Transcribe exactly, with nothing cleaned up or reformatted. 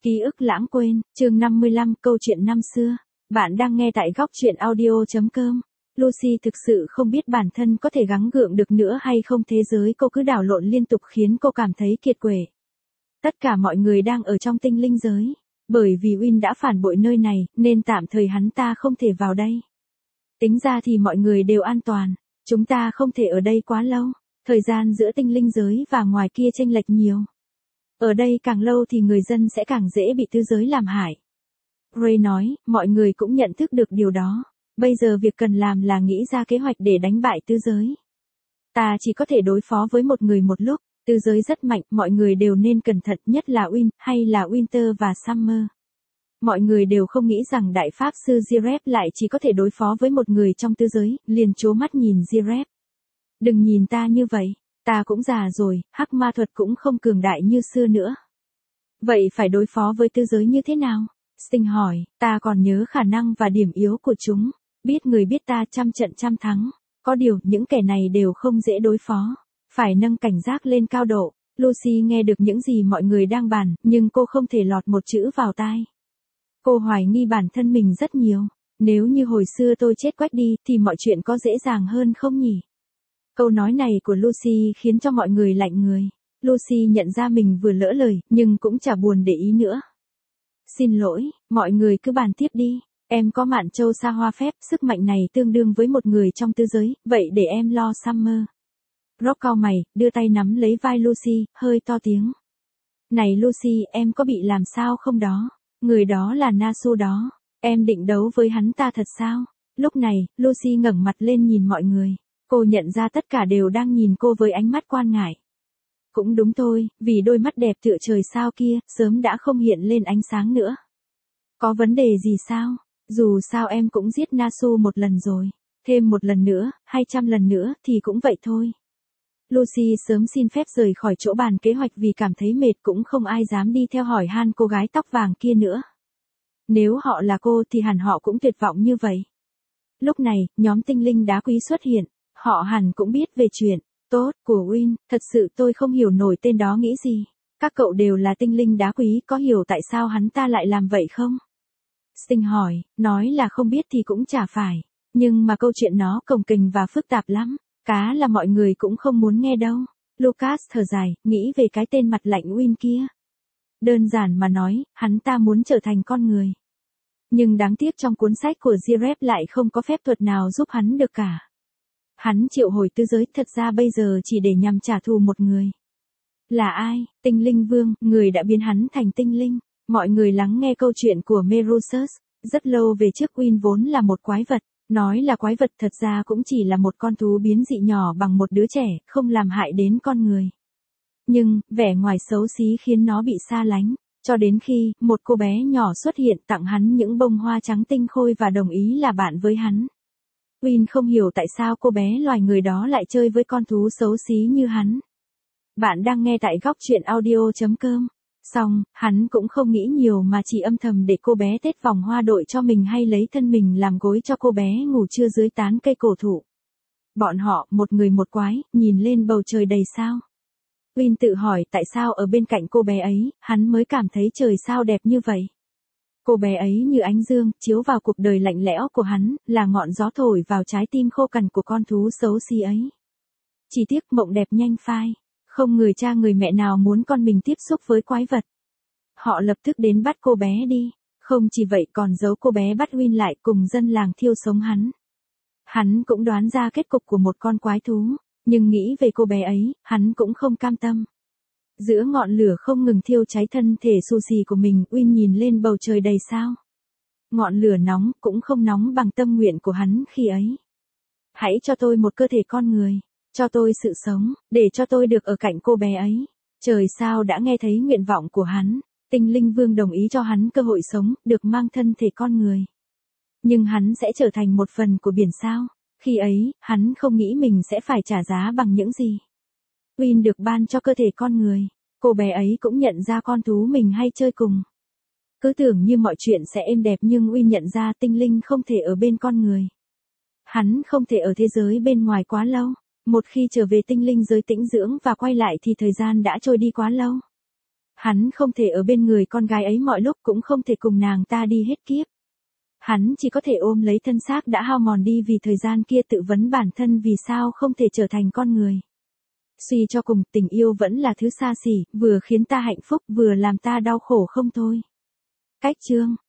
Ký ức lãng quên, chương năm mươi lăm, câu chuyện năm xưa. Bạn đang nghe tại góc chuyện audio chấm com. Lucy thực sự không biết bản thân có thể gắng gượng được nữa hay không, thế giới cô cứ đảo lộn liên tục khiến cô cảm thấy kiệt quệ. Tất cả mọi người đang ở trong tinh linh giới. Bởi vì Win đã phản bội nơi này, nên tạm thời hắn ta không thể vào đây. Tính ra thì mọi người đều an toàn. Chúng ta không thể ở đây quá lâu. Thời gian giữa tinh linh giới và ngoài kia chênh lệch nhiều. Ở đây càng lâu thì người dân sẽ càng dễ bị tứ giới làm hại. Ray nói, mọi người cũng nhận thức được điều đó. Bây giờ việc cần làm là nghĩ ra kế hoạch để đánh bại tứ giới. Ta chỉ có thể đối phó với một người một lúc. Tứ giới rất mạnh, mọi người đều nên cẩn thận, nhất là Win, hay là Winter và Summer. Mọi người đều không nghĩ rằng đại pháp sư Jirep lại chỉ có thể đối phó với một người trong tứ giới, liền trố mắt nhìn Jirep. Đừng nhìn ta như vậy. Ta cũng già rồi, hắc ma thuật cũng không cường đại như xưa nữa. Vậy phải đối phó với tứ giới như thế nào? Sting hỏi, ta còn nhớ khả năng và điểm yếu của chúng. Biết người biết ta trăm trận trăm thắng. Có điều, những kẻ này đều không dễ đối phó. Phải nâng cảnh giác lên cao độ. Lucy nghe được những gì mọi người đang bàn, nhưng cô không thể lọt một chữ vào tai. Cô hoài nghi bản thân mình rất nhiều. Nếu như hồi xưa tôi chết quách đi, thì mọi chuyện có dễ dàng hơn không nhỉ? Câu nói này của Lucy khiến cho mọi người lạnh người. Lucy nhận ra mình vừa lỡ lời, nhưng cũng chả buồn để ý nữa. Xin lỗi, mọi người cứ bàn tiếp đi. Em có mạn châu sa hoa phép, sức mạnh này tương đương với một người trong tứ giới, vậy để em lo Summer. Rock cau mày, đưa tay nắm lấy vai Lucy, hơi to tiếng. Này Lucy, em có bị làm sao không đó? Người đó là Nasu đó. Em định đấu với hắn ta thật sao? Lúc này, Lucy ngẩng mặt lên nhìn mọi người. Cô nhận ra tất cả đều đang nhìn cô với ánh mắt quan ngại. Cũng đúng thôi, vì đôi mắt đẹp tựa trời sao kia, sớm đã không hiện lên ánh sáng nữa. Có vấn đề gì sao? Dù sao em cũng giết Nasu một lần rồi. Thêm một lần nữa, hay trăm lần nữa, thì cũng vậy thôi. Lucy sớm xin phép rời khỏi chỗ bàn kế hoạch vì cảm thấy mệt, cũng không ai dám đi theo hỏi han cô gái tóc vàng kia nữa. Nếu họ là cô thì hẳn họ cũng tuyệt vọng như vậy. Lúc này, nhóm tinh linh đá quý xuất hiện. Họ hẳn cũng biết về chuyện tốt của Win, thật sự tôi không hiểu nổi tên đó nghĩ gì. Các cậu đều là tinh linh đá quý, có hiểu tại sao hắn ta lại làm vậy không? Sting hỏi, nói là không biết thì cũng chả phải. Nhưng mà câu chuyện nó cồng kềnh và phức tạp lắm. Cá là mọi người cũng không muốn nghe đâu. Lucas thở dài, nghĩ về cái tên mặt lạnh Win kia. Đơn giản mà nói, hắn ta muốn trở thành con người. Nhưng đáng tiếc trong cuốn sách của Jirep lại không có phép thuật nào giúp hắn được cả. Hắn triệu hồi tứ giới thật ra bây giờ chỉ để nhằm trả thù một người. Là ai? Tinh linh vương, người đã biến hắn thành tinh linh. Mọi người lắng nghe câu chuyện của Merusus. Rất lâu về trước Win vốn là một quái vật. Nói là quái vật thật ra cũng chỉ là một con thú biến dị nhỏ bằng một đứa trẻ, không làm hại đến con người. Nhưng, vẻ ngoài xấu xí khiến nó bị xa lánh. Cho đến khi, một cô bé nhỏ xuất hiện tặng hắn những bông hoa trắng tinh khôi và đồng ý là bạn với hắn. Win không hiểu tại sao cô bé loài người đó lại chơi với con thú xấu xí như hắn. Bạn đang nghe tại góc chuyện audio chấm com. Xong, hắn cũng không nghĩ nhiều mà chỉ âm thầm để cô bé tết vòng hoa đội cho mình hay lấy thân mình làm gối cho cô bé ngủ trưa dưới tán cây cổ thụ. Bọn họ, một người một quái, nhìn lên bầu trời đầy sao. Win tự hỏi tại sao ở bên cạnh cô bé ấy, hắn mới cảm thấy trời sao đẹp như vậy. Cô bé ấy như ánh dương, chiếu vào cuộc đời lạnh lẽo của hắn, là ngọn gió thổi vào trái tim khô cằn của con thú xấu xí ấy. Chỉ tiếc mộng đẹp nhanh phai. Không người cha người mẹ nào muốn con mình tiếp xúc với quái vật. Họ lập tức đến bắt cô bé đi. Không chỉ vậy còn giấu cô bé bắt Win lại cùng dân làng thiêu sống hắn. Hắn cũng đoán ra kết cục của một con quái thú. Nhưng nghĩ về cô bé ấy, hắn cũng không cam tâm. Giữa ngọn lửa không ngừng thiêu cháy thân thể xù xì của mình, Win nhìn lên bầu trời đầy sao. Ngọn lửa nóng cũng không nóng bằng tâm nguyện của hắn khi ấy. Hãy cho tôi một cơ thể con người. Cho tôi sự sống, để cho tôi được ở cạnh cô bé ấy. Trời sao đã nghe thấy nguyện vọng của hắn. Tinh linh vương đồng ý cho hắn cơ hội sống, được mang thân thể con người. Nhưng hắn sẽ trở thành một phần của biển sao. Khi ấy, hắn không nghĩ mình sẽ phải trả giá bằng những gì. Win được ban cho cơ thể con người. Cô bé ấy cũng nhận ra con thú mình hay chơi cùng. Cứ tưởng như mọi chuyện sẽ êm đẹp nhưng Win nhận ra tinh linh không thể ở bên con người. Hắn không thể ở thế giới bên ngoài quá lâu. Một khi trở về tinh linh giới tĩnh dưỡng và quay lại thì thời gian đã trôi đi quá lâu. Hắn không thể ở bên người con gái ấy mọi lúc, cũng không thể cùng nàng ta đi hết kiếp. Hắn chỉ có thể ôm lấy thân xác đã hao mòn đi vì thời gian kia, tự vấn bản thân vì sao không thể trở thành con người. Suy cho cùng, tình yêu vẫn là thứ xa xỉ, vừa khiến ta hạnh phúc vừa làm ta đau khổ không thôi. Cách chương